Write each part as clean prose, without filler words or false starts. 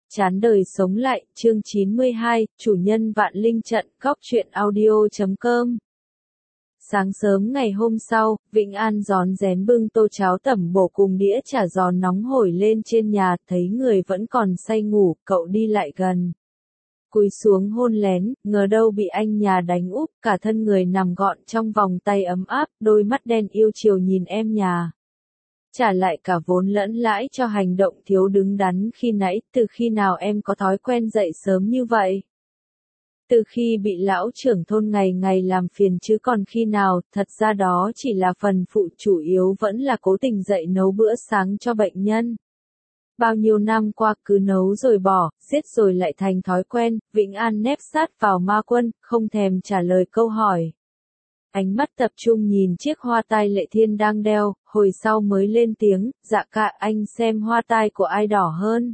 Chán đời sống lại, chương 92, chủ nhân Vạn Linh trận, góc truyện audio.com. Sáng sớm ngày hôm sau, Vĩnh An rón rén bưng tô cháo tẩm bổ cùng đĩa chả giò nóng hổi lên trên nhà, thấy người vẫn còn say ngủ, cậu đi lại gần. Cúi xuống hôn lén, ngờ đâu bị anh nhà đánh úp, cả thân người nằm gọn trong vòng tay ấm áp, đôi mắt đen yêu chiều nhìn em nhà. Trả lại cả vốn lẫn lãi cho hành động thiếu đứng đắn khi nãy, từ khi nào em có thói quen dậy sớm như vậy? Từ khi bị lão trưởng thôn ngày ngày làm phiền chứ còn khi nào, thật ra đó chỉ là phần phụ, chủ yếu vẫn là cố tình dậy nấu bữa sáng cho bệnh nhân. Bao nhiêu năm qua cứ nấu rồi bỏ, giết rồi lại thành thói quen, Vĩnh An nép sát vào Ma Quân, không thèm trả lời câu hỏi. Ánh mắt tập trung nhìn chiếc hoa tai Lệ Thiên đang đeo, hồi sau mới lên tiếng, dạ cả anh xem hoa tai của ai đỏ hơn.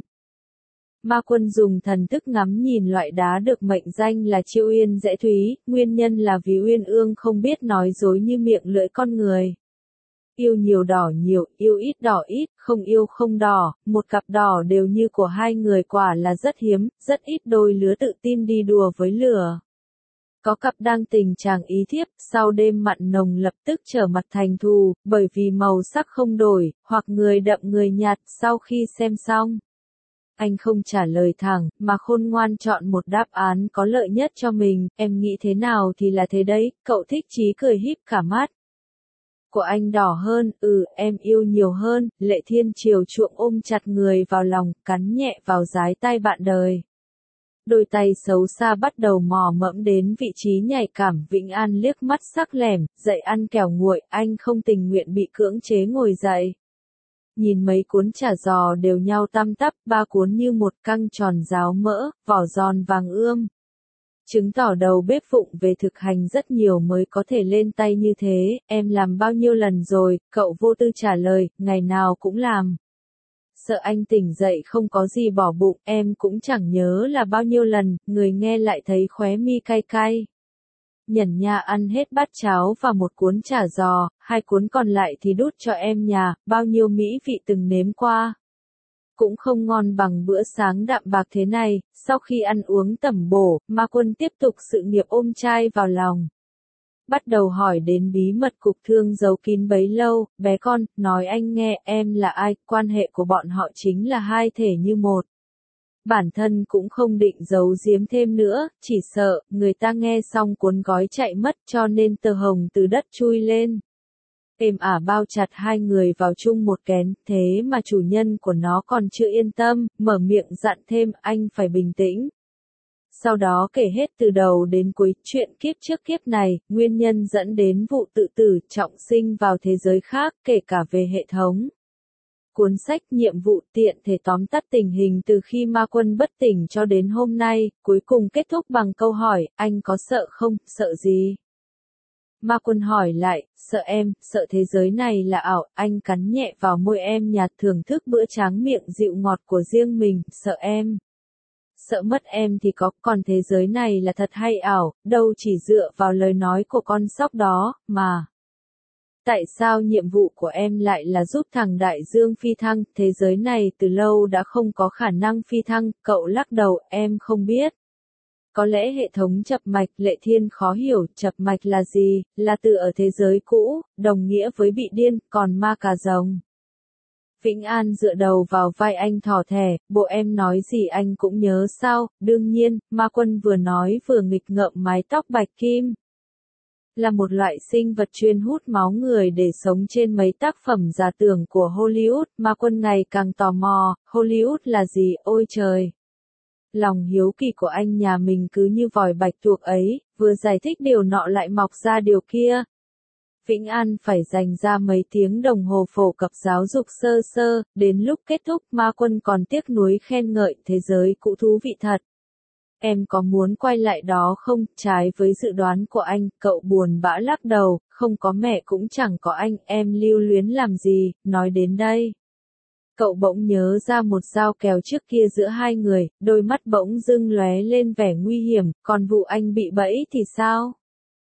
Ma Quân dùng thần thức ngắm nhìn loại đá được mệnh danh là Chiêu Uyên Dễ Thúy, nguyên nhân là vì Uyên Ương không biết nói dối như miệng lưỡi con người. Yêu nhiều đỏ nhiều, yêu ít đỏ ít, không yêu không đỏ, một cặp đỏ đều như của hai người quả là rất hiếm, rất ít đôi lứa tự tin đi đùa với lửa. Có cặp đang tình trạng ý thiếp, sau đêm mặn nồng lập tức trở mặt thành thù, bởi vì màu sắc không đổi, hoặc người đậm người nhạt, sau khi xem xong. Anh không trả lời thẳng, mà khôn ngoan chọn một đáp án có lợi nhất cho mình, em nghĩ thế nào thì là thế đấy, cậu thích chí cười híp cả mắt. Của anh đỏ hơn, em yêu nhiều hơn, Lệ Thiên chiều chuộng ôm chặt người vào lòng, cắn nhẹ vào dái tai bạn đời. Đôi tay xấu xa bắt đầu mò mẫm đến vị trí nhạy cảm, Vĩnh An liếc mắt sắc lẻm, dậy ăn kẹo nguội, anh không tình nguyện bị cưỡng chế ngồi dậy. Nhìn mấy cuốn chả giò đều nhau tăm tắp, ba cuốn như một căng tròn ráo mỡ, vỏ giòn vàng ươm. Chứng tỏ đầu bếp vụng về thực hành rất nhiều mới có thể lên tay như thế, em làm bao nhiêu lần rồi, cậu vô tư trả lời, ngày nào cũng làm. Sợ anh tỉnh dậy không có gì bỏ bụng, em cũng chẳng nhớ là bao nhiêu lần, người nghe lại thấy khóe mi cay cay. Nhẩn nha ăn hết bát cháo và một cuốn chả giò, hai cuốn còn lại thì đút cho em nhà, bao nhiêu mỹ vị từng nếm qua. Cũng không ngon bằng bữa sáng đạm bạc thế này, sau khi ăn uống tẩm bổ, Ma Quân tiếp tục sự nghiệp ôm trai vào lòng. Bắt đầu hỏi đến bí mật cục thương giấu kín bấy lâu, bé con, nói anh nghe em là ai, quan hệ của bọn họ chính là hai thể như một. Bản thân cũng không định giấu giếm thêm nữa, chỉ sợ, người ta nghe xong cuốn gói chạy mất cho nên tờ hồng từ đất chui lên. Êm ả bao chặt hai người vào chung một kén, thế mà chủ nhân của nó còn chưa yên tâm, mở miệng dặn thêm anh phải bình tĩnh. Sau đó kể hết từ đầu đến cuối chuyện kiếp trước kiếp này, nguyên nhân dẫn đến vụ tự tử trọng sinh vào thế giới khác, kể cả về hệ thống. Cuốn sách nhiệm vụ tiện thể tóm tắt tình hình từ khi Ma Quân bất tỉnh cho đến hôm nay, cuối cùng kết thúc bằng câu hỏi, anh có sợ không, sợ gì? Ma Quân hỏi lại, sợ em, sợ thế giới này là ảo, anh cắn nhẹ vào môi em nhạt thưởng thức bữa tráng miệng dịu ngọt của riêng mình, sợ em. Sợ mất em thì có, còn thế giới này là thật hay ảo, đâu chỉ dựa vào lời nói của con sóc đó, mà. Tại sao nhiệm vụ của em lại là giúp thằng Đại Dương phi thăng, thế giới này từ lâu đã không có khả năng phi thăng, cậu lắc đầu, em không biết. Có lẽ hệ thống chập mạch, Lệ Thiên khó hiểu, chập mạch là gì, là từ ở thế giới cũ, đồng nghĩa với bị điên, còn ma cà rồng. Vĩnh An dựa đầu vào vai anh thỏ thẻ, bộ em nói gì anh cũng nhớ sao, đương nhiên, Ma Quân vừa nói vừa nghịch ngợm mái tóc bạch kim. Là một loại sinh vật chuyên hút máu người để sống trên mấy tác phẩm giả tưởng của Hollywood, Ma Quân ngày càng tò mò, Hollywood là gì, ôi trời. Lòng hiếu kỳ của anh nhà mình cứ như vòi bạch tuộc ấy, vừa giải thích điều nọ lại mọc ra điều kia. Vĩnh An phải dành ra mấy tiếng đồng hồ phổ cập giáo dục sơ sơ, đến lúc kết thúc Ma Quân còn tiếc nuối khen ngợi thế giới cũ thú vị thật. Em có muốn quay lại đó không? Trái với dự đoán của anh, cậu buồn bã lắc đầu, không có mẹ cũng chẳng có anh, em lưu luyến làm gì, nói đến đây. Cậu bỗng nhớ ra một giao kèo trước kia giữa hai người, đôi mắt bỗng dưng lóe lên vẻ nguy hiểm, còn vụ anh bị bẫy thì sao?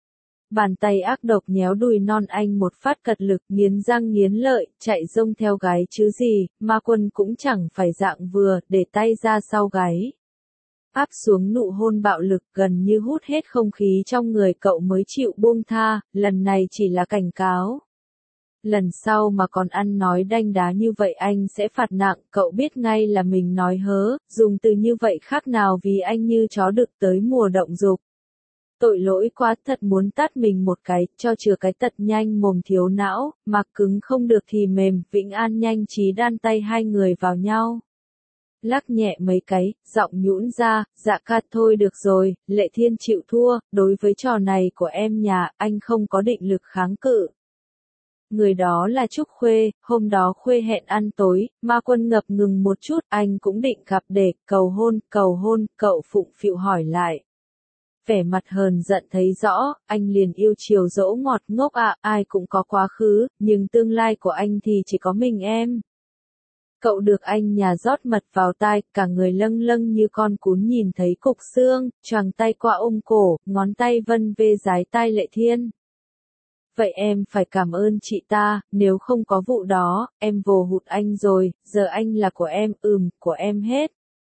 Bàn tay ác độc nhéo đùi non anh một phát cật lực, nghiến răng nghiến lợi, chạy rông theo gáy chứ gì, Ma Quân cũng chẳng phải dạng vừa, để tay ra sau gáy. Áp xuống nụ hôn bạo lực, gần như hút hết không khí trong người cậu mới chịu buông tha, lần này chỉ là cảnh cáo. Lần sau mà còn ăn nói đanh đá như vậy anh sẽ phạt nặng, cậu biết ngay là mình nói hớ, dùng từ như vậy khác nào vì anh như chó đực tới mùa động dục. Tội lỗi quá, thật muốn tát mình một cái, cho chừa cái tật nhanh mồm thiếu não, mà cứng không được thì mềm, Vĩnh An nhanh trí đan tay hai người vào nhau. Lắc nhẹ mấy cái, giọng nhũn ra, dạ ca thôi được rồi, Lệ Thiên chịu thua, đối với trò này của em nhà, anh không có định lực kháng cự. Người đó là Trúc Khuê, hôm đó Khuê hẹn ăn tối, Ma Quân ngập ngừng một chút, anh cũng định gặp để cầu hôn, cậu phụng phịu hỏi lại. Vẻ mặt hờn giận thấy rõ, anh liền yêu chiều dỗ ngọt ngốc ạ, ai cũng có quá khứ, nhưng tương lai của anh thì chỉ có mình em. Cậu được anh nhà rót mật vào tai, cả người lâng lâng như con cún nhìn thấy cục xương, choàng tay qua ôm cổ, ngón tay vân vê dái tai Lệ Thiên. Vậy em phải cảm ơn chị ta, nếu không có vụ đó, em vồ hụt anh rồi, giờ anh là của em, của em hết.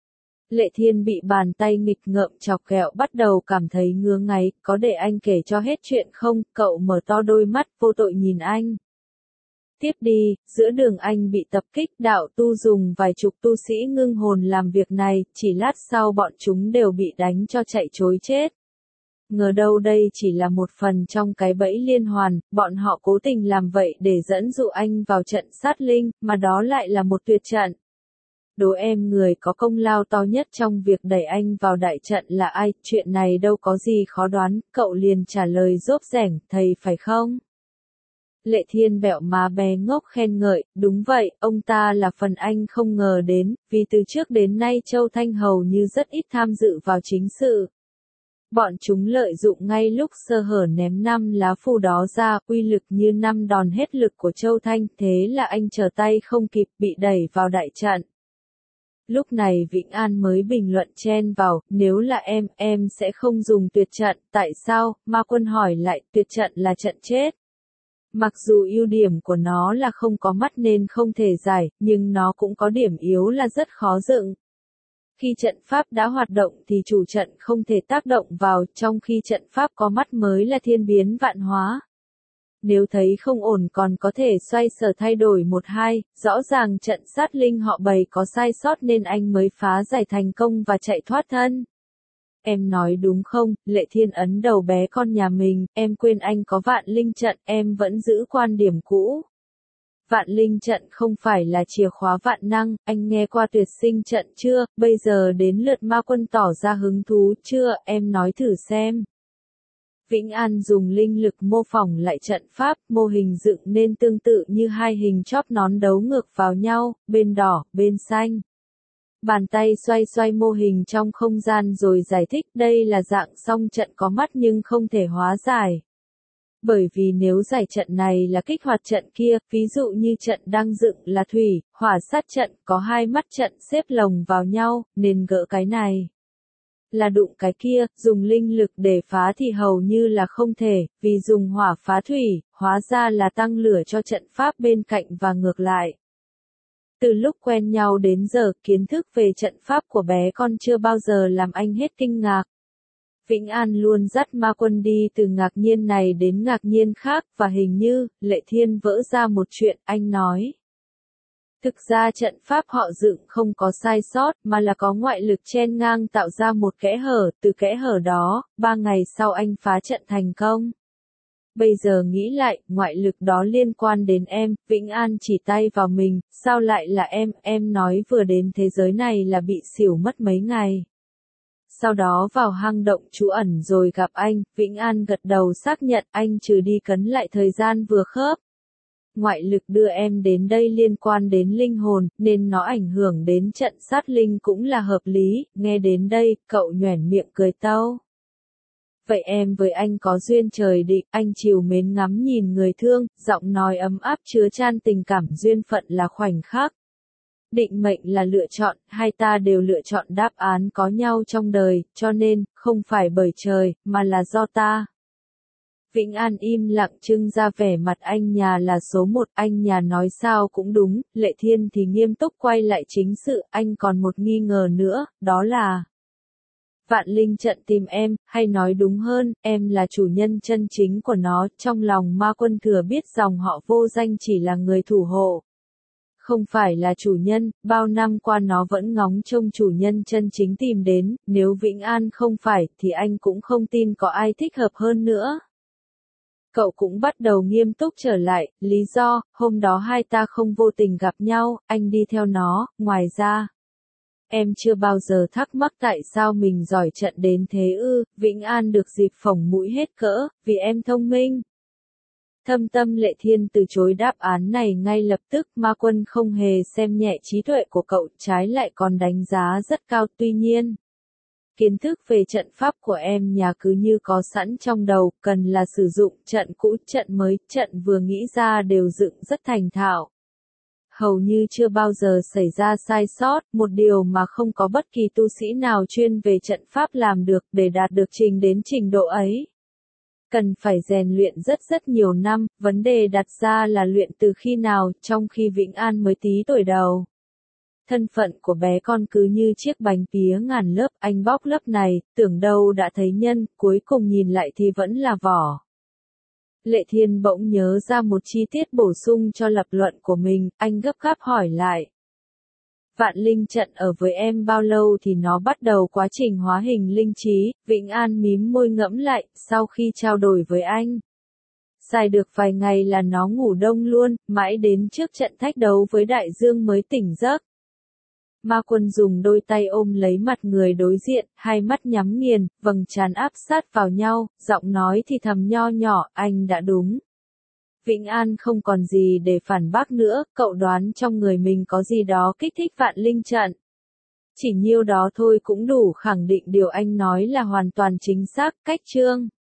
Lệ Thiên bị bàn tay nghịch ngợm chọc ghẹo bắt đầu cảm thấy ngứa ngáy, có để anh kể cho hết chuyện không, cậu mở to đôi mắt vô tội nhìn anh. Tiếp đi, giữa đường anh bị tập kích, đạo tu dùng vài chục tu sĩ ngưng hồn làm việc này, chỉ lát sau bọn chúng đều bị đánh cho chạy trối chết. Ngờ đâu đây chỉ là một phần trong cái bẫy liên hoàn, bọn họ cố tình làm vậy để dẫn dụ anh vào trận sát linh, mà đó lại là một tuyệt trận. Đố em người có công lao to nhất trong việc đẩy anh vào đại trận là ai, chuyện này đâu có gì khó đoán, cậu liền trả lời rốp rẻng, thầy phải không? Lệ Thiên bẹo má bé ngốc khen ngợi, đúng vậy, ông ta là phần anh không ngờ đến, vì từ trước đến nay Châu Thanh hầu như rất ít tham dự vào chính sự. Bọn chúng lợi dụng ngay lúc sơ hở ném 5 lá phù đó ra, uy lực như 5 đòn hết lực của Châu Thanh, thế là anh trở tay không kịp bị đẩy vào đại trận. Lúc này Vĩnh An mới bình luận chen vào, nếu là em sẽ không dùng tuyệt trận, tại sao, Ma Quân hỏi lại, tuyệt trận là trận chết. Mặc dù ưu điểm của nó là không có mắt nên không thể giải, nhưng nó cũng có điểm yếu là rất khó dựng. Khi trận pháp đã hoạt động thì chủ trận không thể tác động vào, trong khi trận pháp có mắt mới là thiên biến vạn hóa. Nếu thấy không ổn còn có thể xoay sở thay đổi một hai, rõ ràng trận sát linh họ Bày có sai sót nên anh mới phá giải thành công và chạy thoát thân. Em nói đúng không, Lệ Thiên ấn đầu bé con nhà mình, em quên anh có vạn linh trận, em vẫn giữ quan điểm cũ. Vạn linh trận không phải là chìa khóa vạn năng, anh nghe qua tuyệt sinh trận chưa, bây giờ đến lượt Ma Quân tỏ ra hứng thú chưa, em nói thử xem. Vĩnh An dùng linh lực mô phỏng lại trận pháp, mô hình dựng nên tương tự như hai hình chóp nón đấu ngược vào nhau, bên đỏ, bên xanh. Bàn tay xoay xoay mô hình trong không gian rồi giải thích đây là dạng song trận có mắt nhưng không thể hóa giải. Bởi vì nếu giải trận này là kích hoạt trận kia, ví dụ như trận đang dựng là thủy, hỏa sát trận, có hai mắt trận xếp lồng vào nhau, nên gỡ cái này là đụng cái kia, dùng linh lực để phá thì hầu như là không thể, vì dùng hỏa phá thủy, hóa ra là tăng lửa cho trận pháp bên cạnh và ngược lại. Từ lúc quen nhau đến giờ, kiến thức về trận pháp của bé con chưa bao giờ làm anh hết kinh ngạc. Vĩnh An luôn dắt Ma Quân đi từ ngạc nhiên này đến ngạc nhiên khác, và hình như, Lệ Thiên vỡ ra một chuyện, anh nói. Thực ra trận pháp họ dựng không có sai sót, mà là có ngoại lực chen ngang tạo ra một kẽ hở, từ kẽ hở đó, 3 ngày sau anh phá trận thành công. Bây giờ nghĩ lại, ngoại lực đó liên quan đến em, Vĩnh An chỉ tay vào mình, sao lại là em nói vừa đến thế giới này là bị xỉu mất mấy ngày. Sau đó vào hang động trú ẩn rồi gặp anh, Vĩnh An gật đầu xác nhận anh trừ đi cấn lại thời gian vừa khớp. Ngoại lực đưa em đến đây liên quan đến linh hồn, nên nó ảnh hưởng đến trận sát linh cũng là hợp lý, nghe đến đây, cậu nhoẻn miệng cười tâu. Vậy em với anh có duyên trời định, anh trìu mến ngắm nhìn người thương, giọng nói ấm áp chứa chan tình cảm, duyên phận là khoảnh khắc. Định mệnh là lựa chọn, hai ta đều lựa chọn đáp án có nhau trong đời, cho nên, không phải bởi trời, mà là do ta. Vĩnh An im lặng trưng ra vẻ mặt anh nhà là số một, anh nhà nói sao cũng đúng, Lệ Thiên thì nghiêm túc quay lại chính sự, anh còn một nghi ngờ nữa, đó là Vạn Linh trận tìm em, hay nói đúng hơn, em là chủ nhân chân chính của nó, trong lòng Ma Quân thừa biết dòng họ vô danh chỉ là người thủ hộ. Không phải là chủ nhân, bao năm qua nó vẫn ngóng trông chủ nhân chân chính tìm đến, nếu Vĩnh An không phải, thì anh cũng không tin có ai thích hợp hơn nữa. Cậu cũng bắt đầu nghiêm túc trở lại, lý do, hôm đó hai ta không vô tình gặp nhau, anh đi theo nó, ngoài ra. Em chưa bao giờ thắc mắc tại sao mình giỏi trận đến thế ư, Vĩnh An được dịp phỏng mũi hết cỡ, vì em thông minh. Thâm tâm Lệ Thiên từ chối đáp án này ngay lập tức, Ma Quân không hề xem nhẹ trí tuệ của cậu, trái lại còn đánh giá rất cao, tuy nhiên. Kiến thức về trận pháp của em nhà cứ như có sẵn trong đầu, cần là sử dụng trận cũ, trận mới, trận vừa nghĩ ra đều dựng rất thành thạo. Hầu như chưa bao giờ xảy ra sai sót, một điều mà không có bất kỳ tu sĩ nào chuyên về trận pháp làm được, để đạt được đến trình độ ấy. Cần phải rèn luyện rất nhiều năm, vấn đề đặt ra là luyện từ khi nào, trong khi Vĩnh An mới tí tuổi đầu. Thân phận của bé con cứ như chiếc bánh pía ngàn lớp, anh bóc lớp này, tưởng đâu đã thấy nhân, cuối cùng nhìn lại thì vẫn là vỏ. Lệ Thiên bỗng nhớ ra một chi tiết bổ sung cho lập luận của mình, anh gấp gáp hỏi lại. Vạn Linh trận ở với em bao lâu thì nó bắt đầu quá trình hóa hình linh trí, Vĩnh An mím môi ngẫm lại, sau khi trao đổi với anh. Xài được vài ngày là nó ngủ đông luôn, mãi đến trước trận thách đấu với Đại Dương mới tỉnh giấc. Ma Quân dùng đôi tay ôm lấy mặt người đối diện, hai mắt nhắm nghiền, vầng trán áp sát vào nhau, giọng nói thì thầm nho nhỏ, anh đã đúng. Vĩnh An không còn gì để phản bác nữa, cậu đoán trong người mình có gì đó kích thích Vạn Linh trận. Chỉ nhiêu đó thôi cũng đủ khẳng định điều anh nói là hoàn toàn chính xác, cách chương.